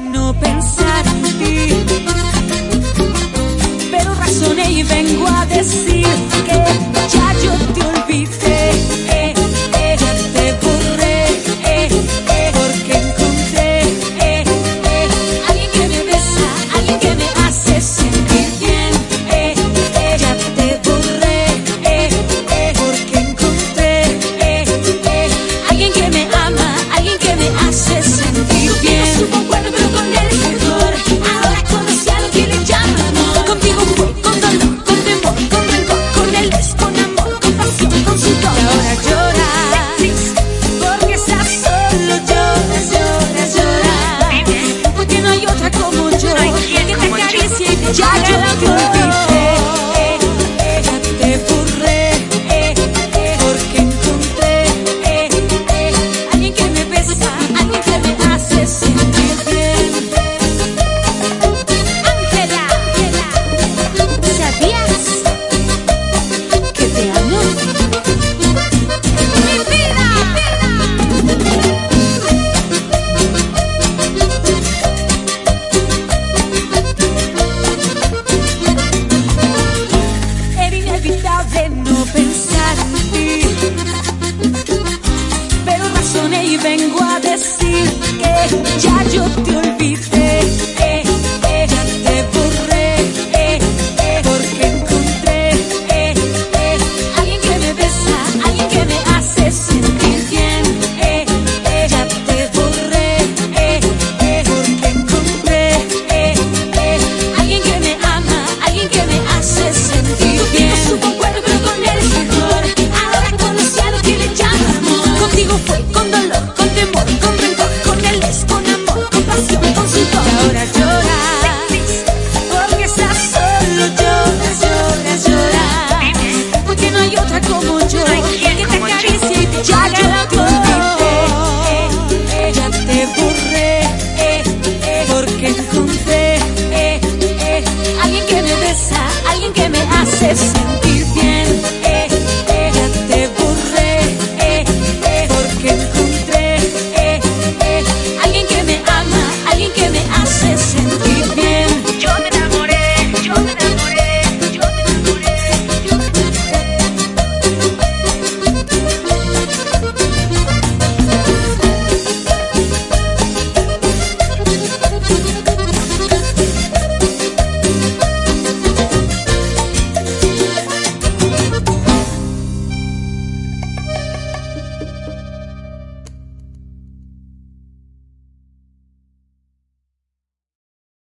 no pensar en ti, pero razoné y vengo a decir que ya yo te olvidé, ya te borré, porque encontré alguien que me besa, alguien que me hace sentir bien, ya te borré, porque encontré alguien que me ama, alguien que me hace sentir bien. Yo concuerdo pero con el mejor, ahora conocí a lo que le llaman amor. Contigo fue con dolor, con temor, con rencor, con él es con amor, con pasión, con sudor. Y ahora lloras, porque estás solo, lloras, lloras, lloras, porque no hay otra como yo, que te acaricie y te ya yo te olvidé, ya te borré, porque encontré alguien que me besa, alguien que me hace sentir bien. Ángela, ¿sabías que te amo? ¡Mi vida! Era inevitable no pensar en ti, pero razoné y vengo a decir que ya yo te olvidé.